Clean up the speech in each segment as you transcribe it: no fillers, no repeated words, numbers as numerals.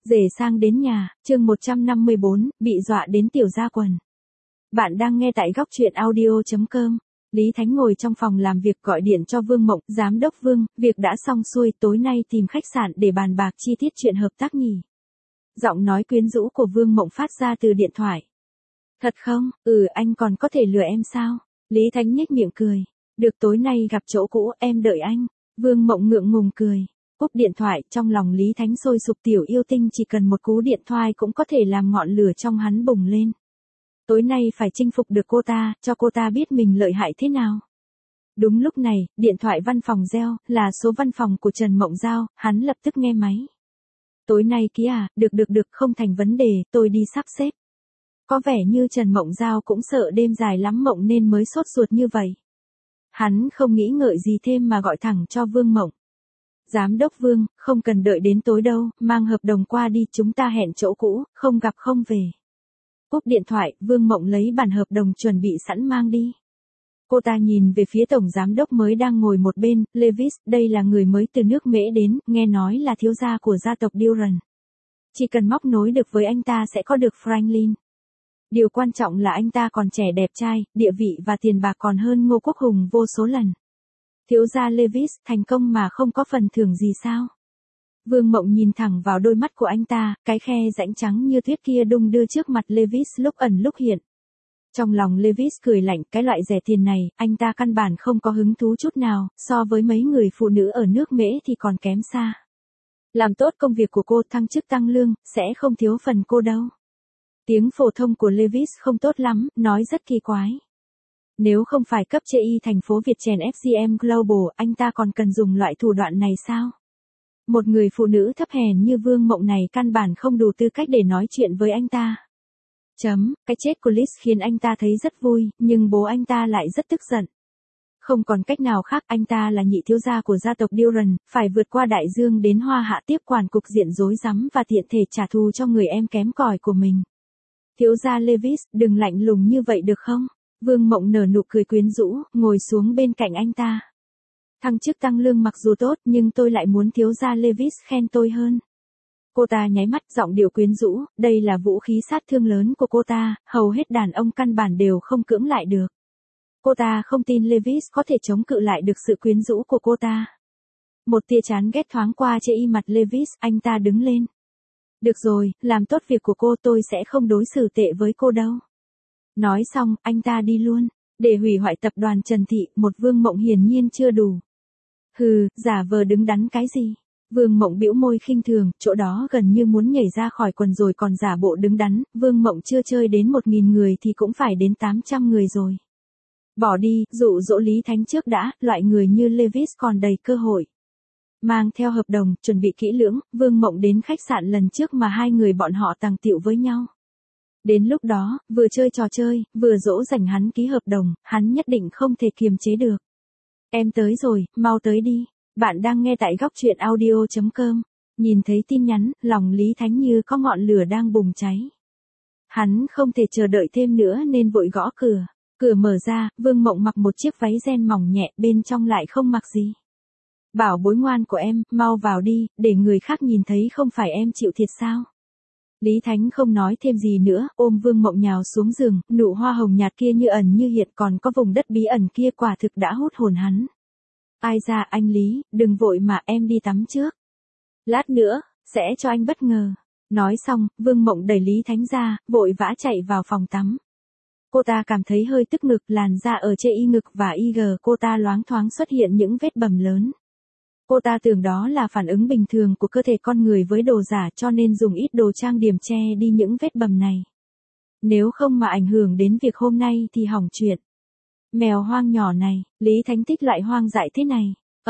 Rể sang đến nhà, chương 154, bị dọa đến tiểu ra quần. Bạn đang nghe tại góc truyện audio.com. Lý Thánh ngồi trong phòng làm việc gọi điện cho Vương Mộng, giám đốc Vương, việc đã xong xuôi, tối nay tìm khách sạn để bàn bạc chi tiết chuyện hợp tác nhỉ. Giọng nói quyến rũ của Vương Mộng phát ra từ điện thoại. Thật không? Anh còn có thể lừa em sao? Lý Thánh nhếch miệng cười. Được, tối nay gặp chỗ cũ, em đợi anh. Vương Mộng ngượng ngùng cười. Cúp điện thoại, trong lòng Lý Thánh sôi sục, tiểu yêu tinh chỉ cần một cú điện thoại cũng có thể làm ngọn lửa trong hắn bùng lên. Tối nay phải chinh phục được cô ta, cho cô ta biết mình lợi hại thế nào. Đúng lúc này, điện thoại văn phòng reo, là số văn phòng của Trần Mộng Giao, hắn lập tức nghe máy. Tối nay ký à, được, không thành vấn đề, tôi đi sắp xếp. Có vẻ như Trần Mộng Giao cũng sợ đêm dài lắm mộng nên mới sốt ruột như vậy. Hắn không nghĩ ngợi gì thêm mà gọi thẳng cho Vương Mộng. Giám đốc Vương, không cần đợi đến tối đâu, mang hợp đồng qua đi, chúng ta hẹn chỗ cũ, không gặp không về. Cúp điện thoại, Vương Mộng lấy bản hợp đồng chuẩn bị sẵn mang đi. Cô ta nhìn về phía tổng giám đốc mới đang ngồi một bên, Levis, đây là người mới từ nước Mễ đến, nghe nói là thiếu gia của gia tộc Duran. Chỉ cần móc nối được với anh ta sẽ có được Franklin. Điều quan trọng là anh ta còn trẻ đẹp trai, địa vị và tiền bạc còn hơn Ngô Quốc Hùng vô số lần. Thiếu gia Levis, thành công mà không có phần thưởng gì sao? Vương Mộng nhìn thẳng vào đôi mắt của anh ta, cái khe rãnh trắng như tuyết kia đung đưa trước mặt Levis lúc ẩn lúc hiện. Trong lòng Levis cười lạnh, cái loại rẻ tiền này, anh ta căn bản không có hứng thú chút nào, so với mấy người phụ nữ ở nước Mễ thì còn kém xa. Làm tốt công việc của cô, thăng chức tăng lương, sẽ không thiếu phần cô đâu. Tiếng phổ thông của Levis không tốt lắm, nói rất kỳ quái. Nếu không phải cấp chê y thành phố Việt chèn FGM Global, anh ta còn cần dùng loại thủ đoạn này sao? Một người phụ nữ thấp hèn như Vương Mộng này căn bản không đủ tư cách để nói chuyện với anh ta. Cái chết của Liz khiến anh ta thấy rất vui, nhưng bố anh ta lại rất tức giận. Không còn cách nào khác, anh ta là nhị thiếu gia của gia tộc Duran, phải vượt qua đại dương đến Hoa Hạ tiếp quản cục diện rối rắm và tiện thể trả thù cho người em kém cỏi của mình. Thiếu gia Levis, đừng lạnh lùng như vậy được không? Vương Mộng nở nụ cười quyến rũ, ngồi xuống bên cạnh anh ta. Thăng chức tăng lương mặc dù tốt nhưng tôi lại muốn thiếu gia Levis khen tôi hơn. Cô ta nháy mắt, giọng điệu quyến rũ, đây là vũ khí sát thương lớn của cô ta, hầu hết đàn ông căn bản đều không cưỡng lại được. Cô ta không tin Levis có thể chống cự lại được sự quyến rũ của cô ta. Một tia chán ghét thoáng qua trên y mặt Levis, anh ta đứng lên. Được rồi, làm tốt việc của cô, tôi sẽ không đối xử tệ với cô đâu. Nói xong, anh ta đi luôn. Để hủy hoại tập đoàn Trần Thị, một Vương Mộng hiển nhiên chưa đủ. Giả vờ đứng đắn cái gì? Vương Mộng bĩu môi khinh thường, chỗ đó gần như muốn nhảy ra khỏi quần rồi còn giả bộ đứng đắn, Vương Mộng chưa chơi đến 1.000 người thì cũng phải đến 800 người rồi. Bỏ đi, dụ dỗ Lý Thánh trước đã, loại người như Levis còn đầy cơ hội. Mang theo hợp đồng, chuẩn bị kỹ lưỡng, Vương Mộng đến khách sạn lần trước mà hai người bọn họ tàng tiệu với nhau. Đến lúc đó, vừa chơi trò chơi, vừa dỗ dành hắn ký hợp đồng, hắn nhất định không thể kiềm chế được. Em tới rồi, mau tới đi. Bạn đang nghe tại góc truyện audio.com. Nhìn thấy tin nhắn, lòng Lý Thánh như có ngọn lửa đang bùng cháy. Hắn không thể chờ đợi thêm nữa nên vội gõ cửa. Cửa mở ra, Vương Mộng mặc một chiếc váy ren mỏng nhẹ, bên trong lại không mặc gì. Bảo bối ngoan của em, mau vào đi, để người khác nhìn thấy không phải em chịu thiệt sao? Lý Thánh không nói thêm gì nữa, ôm Vương Mộng nhào xuống giường, nụ hoa hồng nhạt kia như ẩn như hiện, còn có vùng đất bí ẩn kia quả thực đã hút hồn hắn. Ai ra, anh Lý, đừng vội mà, em đi tắm trước. Lát nữa, sẽ cho anh bất ngờ. Nói xong, Vương Mộng đẩy Lý Thánh ra, vội vã chạy vào phòng tắm. Cô ta cảm thấy hơi tức ngực, làn da ở trên y ngực và y cô ta loáng thoáng xuất hiện những vết bầm lớn. Cô ta tưởng đó là phản ứng bình thường của cơ thể con người với đồ giả cho nên dùng ít đồ trang điểm che đi những vết bầm này. Nếu không mà ảnh hưởng đến việc hôm nay thì hỏng chuyện. Mèo hoang nhỏ này, Lý Thánh thích loại hoang dại thế này.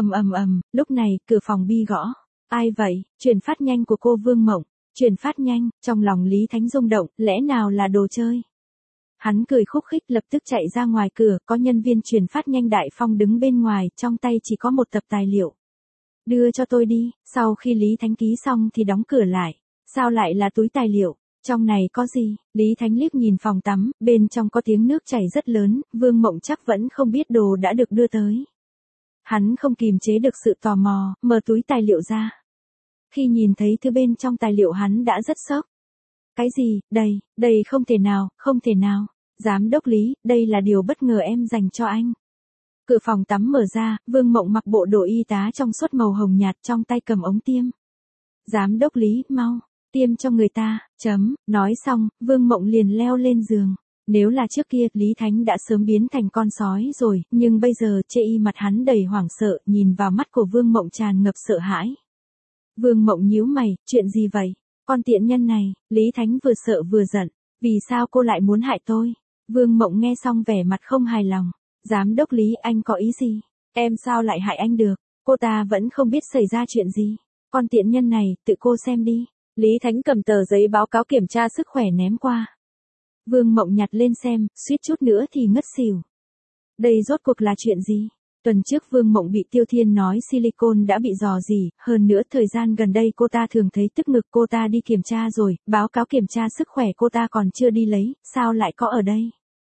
Lúc này, cửa phòng bi gõ. Ai vậy? Chuyển phát nhanh của cô Vương Mộng. Chuyển phát nhanh, trong lòng Lý Thánh rung động, lẽ nào là đồ chơi? Hắn cười khúc khích lập tức chạy ra ngoài cửa, có nhân viên chuyển phát nhanh Đại Phong đứng bên ngoài, trong tay chỉ có một tập tài liệu. Đưa cho tôi đi, sau khi Lý Thánh ký xong thì đóng cửa lại. Sao lại là túi tài liệu? Trong này có gì? Lý Thánh liếc nhìn phòng tắm, bên trong có tiếng nước chảy rất lớn, Vương Mộng chắc vẫn không biết đồ đã được đưa tới. Hắn không kìm chế được sự tò mò, mở túi tài liệu ra. Khi nhìn thấy thứ bên trong tài liệu hắn đã rất sốc. Cái gì, đây không thể nào, không thể nào. Giám đốc Lý, đây là điều bất ngờ em dành cho anh. Cửa phòng tắm mở ra, Vương Mộng mặc bộ đồ y tá trong suốt màu hồng nhạt, trong tay cầm ống tiêm. Giám đốc Lý, mau, tiêm cho người ta, nói xong, Vương Mộng liền leo lên giường. Nếu là trước kia, Lý Thánh đã sớm biến thành con sói rồi, nhưng bây giờ chê y mặt hắn đầy hoảng sợ, nhìn vào mắt của Vương Mộng tràn ngập sợ hãi. Vương Mộng nhíu mày, chuyện gì vậy? Con tiện nhân này, Lý Thánh vừa sợ vừa giận, vì sao cô lại muốn hại tôi? Vương Mộng nghe xong vẻ mặt không hài lòng. Giám đốc Lý, anh có ý gì? Em sao lại hại anh được? Cô ta vẫn không biết xảy ra chuyện gì. Con tiện nhân này, tự cô xem đi. Lý Thánh cầm tờ giấy báo cáo kiểm tra sức khỏe ném qua. Vương Mộng nhặt lên xem, suýt chút nữa thì ngất xỉu. Đây rốt cuộc là chuyện gì? Tuần trước Vương Mộng bị Tiêu Thiên nói silicone đã bị rò rỉ, hơn nữa thời gian gần đây cô ta thường thấy tức ngực, cô ta đi kiểm tra rồi, báo cáo kiểm tra sức khỏe cô ta còn chưa đi lấy, sao lại có ở đây?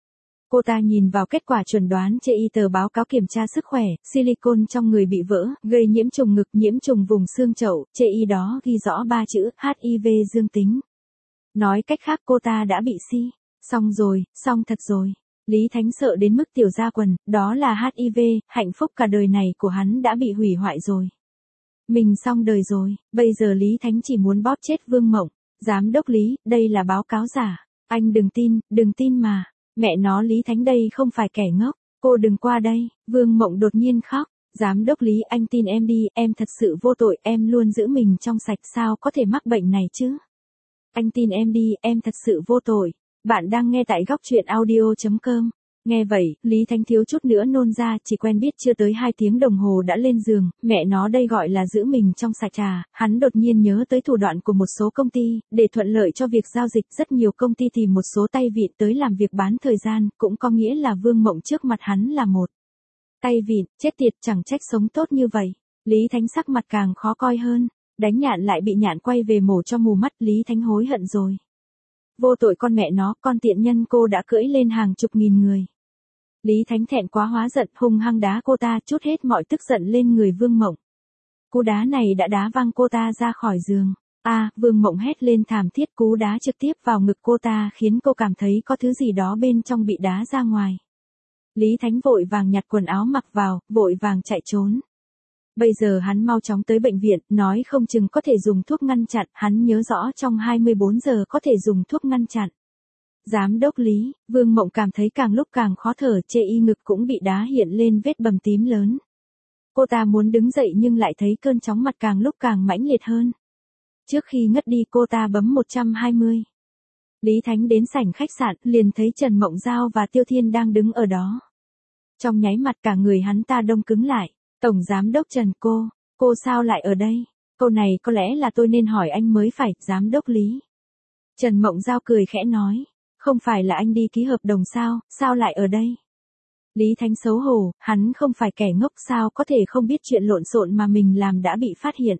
Cô ta nhìn vào kết quả chuẩn đoán trên y tờ báo cáo kiểm tra sức khỏe, silicone trong người bị vỡ, gây nhiễm trùng ngực, nhiễm trùng vùng xương chậu, trên y đó ghi rõ 3 chữ HIV dương tính. Nói cách khác cô ta đã bị si. Xong rồi, xong thật rồi. Lý Thánh sợ đến mức tiểu ra quần, đó là HIV, hạnh phúc cả đời này của hắn đã bị hủy hoại rồi. Mình xong đời rồi, bây giờ Lý Thánh chỉ muốn bóp chết Vương Mộng. Giám đốc Lý, đây là báo cáo giả. Anh đừng tin mà. Mẹ nó, Lý Thánh đây không phải kẻ ngốc. Cô đừng qua đây. Vương Mộng đột nhiên khóc. Giám đốc Lý, anh tin em đi, em thật sự vô tội, em luôn giữ mình trong sạch, sao có thể mắc bệnh này chứ? Anh tin em đi, em thật sự vô tội. Bạn đang nghe tại góc truyện audio.com. Nghe vậy, Lý Thánh thiếu chút nữa nôn ra, chỉ quen biết chưa tới 2 tiếng đồng hồ đã lên giường, mẹ nó đây gọi là giữ mình trong sạch à? Hắn đột nhiên nhớ tới thủ đoạn của một số công ty, để thuận lợi cho việc giao dịch, rất nhiều công ty tìm một số tay vịn tới làm việc bán thời gian, cũng có nghĩa là Vương Mộng trước mặt hắn là một tay vịn, chết tiệt, chẳng trách sống tốt như vậy. Lý Thánh sắc mặt càng khó coi hơn, đánh nhạn lại bị nhạn quay về mổ cho mù mắt, Lý Thánh hối hận rồi. Vô tội con mẹ nó, con tiện nhân, cô đã cưỡi lên hàng chục nghìn người. Lý Thánh thẹn quá hóa giận, hung hăng đá cô ta, trút hết mọi tức giận lên người Vương Mộng. Cú đá này đã đá văng cô ta ra khỏi giường. Vương Mộng hét lên thảm thiết, cú đá trực tiếp vào ngực cô ta khiến cô cảm thấy có thứ gì đó bên trong bị đá ra ngoài. Lý Thánh vội vàng nhặt quần áo mặc vào, vội vàng chạy trốn. Bây giờ hắn mau chóng tới bệnh viện, nói không chừng có thể dùng thuốc ngăn chặn, hắn nhớ rõ trong 24 giờ có thể dùng thuốc ngăn chặn. Giám đốc Lý, Vương Mộng cảm thấy càng lúc càng khó thở, chê y ngực cũng bị đá hiện lên vết bầm tím lớn. Cô ta muốn đứng dậy nhưng lại thấy cơn chóng mặt càng lúc càng mãnh liệt hơn. Trước khi ngất đi cô ta bấm 120. Lý Thánh đến sảnh khách sạn, liền thấy Trần Mộng Giao và Tiêu Thiên đang đứng ở đó. Trong nháy mặt cả người hắn ta đông cứng lại. Tổng Giám đốc Trần, cô sao lại ở đây? Câu này có lẽ là tôi nên hỏi anh mới phải, Giám đốc Lý. Trần Mộng Giao cười khẽ nói, không phải là anh đi ký hợp đồng sao lại ở đây? Lý Thánh xấu hổ, hắn không phải kẻ ngốc, sao có thể không biết chuyện lộn xộn mà mình làm đã bị phát hiện.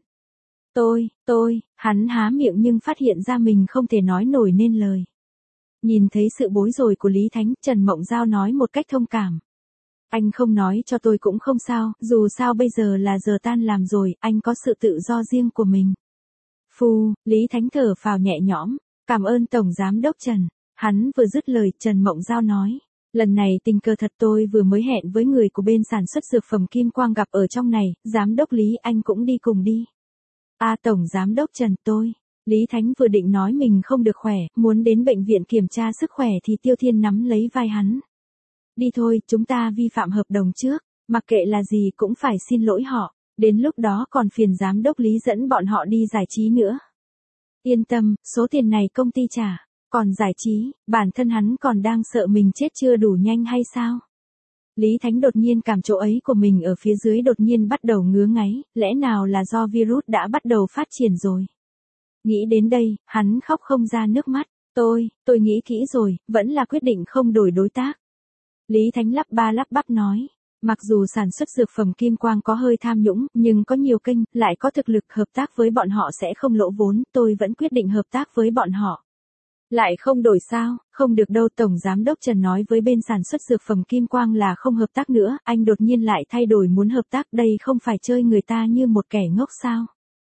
Hắn há miệng nhưng phát hiện ra mình không thể nói nổi nên lời. Nhìn thấy sự bối rối của Lý Thánh, Trần Mộng Giao nói một cách thông cảm. Anh không nói cho tôi cũng không sao, dù sao bây giờ là giờ tan làm rồi, anh có sự tự do riêng của mình. Lý Thánh thở phào nhẹ nhõm, cảm ơn Tổng Giám đốc Trần. Hắn vừa dứt lời, Trần Mộng Giao nói, lần này tình cờ thật, tôi vừa mới hẹn với người của bên sản xuất dược phẩm Kim Quang gặp ở trong này, Giám đốc Lý anh cũng đi cùng đi. Tổng Giám đốc Trần, Lý Thánh vừa định nói mình không được khỏe, muốn đến bệnh viện kiểm tra sức khỏe thì Tiêu Thiên nắm lấy vai hắn. Đi thôi, chúng ta vi phạm hợp đồng trước, mặc kệ là gì cũng phải xin lỗi họ, đến lúc đó còn phiền Giám đốc Lý dẫn bọn họ đi giải trí nữa. Yên tâm, số tiền này công ty trả, còn giải trí, bản thân hắn còn đang sợ mình chết chưa đủ nhanh hay sao? Lý Thánh đột nhiên cảm chỗ ấy của mình ở phía dưới đột nhiên bắt đầu ngứa ngáy, lẽ nào là do virus đã bắt đầu phát triển rồi? Nghĩ đến đây, hắn khóc không ra nước mắt, tôi nghĩ kỹ rồi, vẫn là quyết định không đổi đối tác. Lý Thánh lắp ba lắp bắp nói, mặc dù sản xuất dược phẩm Kim Quang có hơi tham nhũng, nhưng có nhiều kênh, lại có thực lực, hợp tác với bọn họ sẽ không lỗ vốn, tôi vẫn quyết định hợp tác với bọn họ. Lại không đổi sao? Không được đâu, Tổng Giám đốc Trần nói với bên sản xuất dược phẩm Kim Quang là không hợp tác nữa, anh đột nhiên lại thay đổi muốn hợp tác, đây không phải chơi người ta như một kẻ ngốc sao?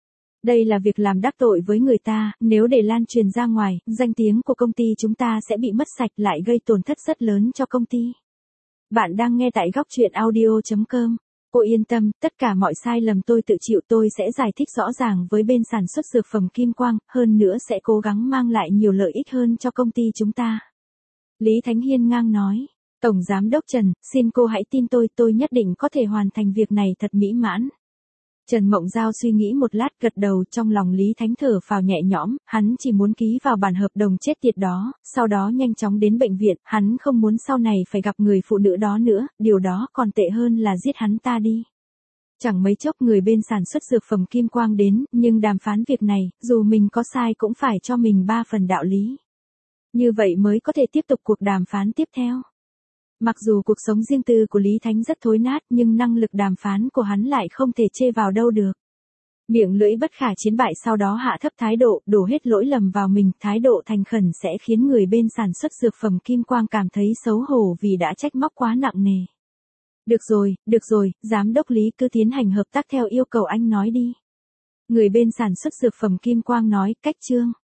Đây là việc làm đắc tội với người ta, nếu để lan truyền ra ngoài, danh tiếng của công ty chúng ta sẽ bị mất sạch lại gây tổn thất rất lớn cho công ty. Bạn đang nghe tại góc chuyện audio.com. Cô yên tâm, tất cả mọi sai lầm tôi tự chịu, tôi sẽ giải thích rõ ràng với bên sản xuất dược phẩm Kim Quang, hơn nữa sẽ cố gắng mang lại nhiều lợi ích hơn cho công ty chúng ta. Lý Thánh Hiên ngang nói. Tổng Giám đốc Trần, xin cô hãy tin tôi nhất định có thể hoàn thành việc này thật mỹ mãn. Trần Mộng Giao suy nghĩ một lát gật đầu, trong lòng Lý Thánh thở phào nhẹ nhõm, hắn chỉ muốn ký vào bản hợp đồng chết tiệt đó, sau đó nhanh chóng đến bệnh viện, hắn không muốn sau này phải gặp người phụ nữ đó nữa, điều đó còn tệ hơn là giết hắn ta đi. Chẳng mấy chốc người bên sản xuất dược phẩm Kim Quang đến, nhưng đàm phán việc này, dù mình có sai cũng phải cho mình 3 phần đạo lý. Như vậy mới có thể tiếp tục cuộc đàm phán tiếp theo. Mặc dù cuộc sống riêng tư của Lý Thánh rất thối nát nhưng năng lực đàm phán của hắn lại không thể chê vào đâu được. Miệng lưỡi bất khả chiến bại, sau đó hạ thấp thái độ, đổ hết lỗi lầm vào mình, thái độ thành khẩn sẽ khiến người bên sản xuất dược phẩm Kim Quang cảm thấy xấu hổ vì đã trách móc quá nặng nề. Được rồi, Giám đốc Lý cứ tiến hành hợp tác theo yêu cầu anh nói đi. Người bên sản xuất dược phẩm Kim Quang nói, cách chương.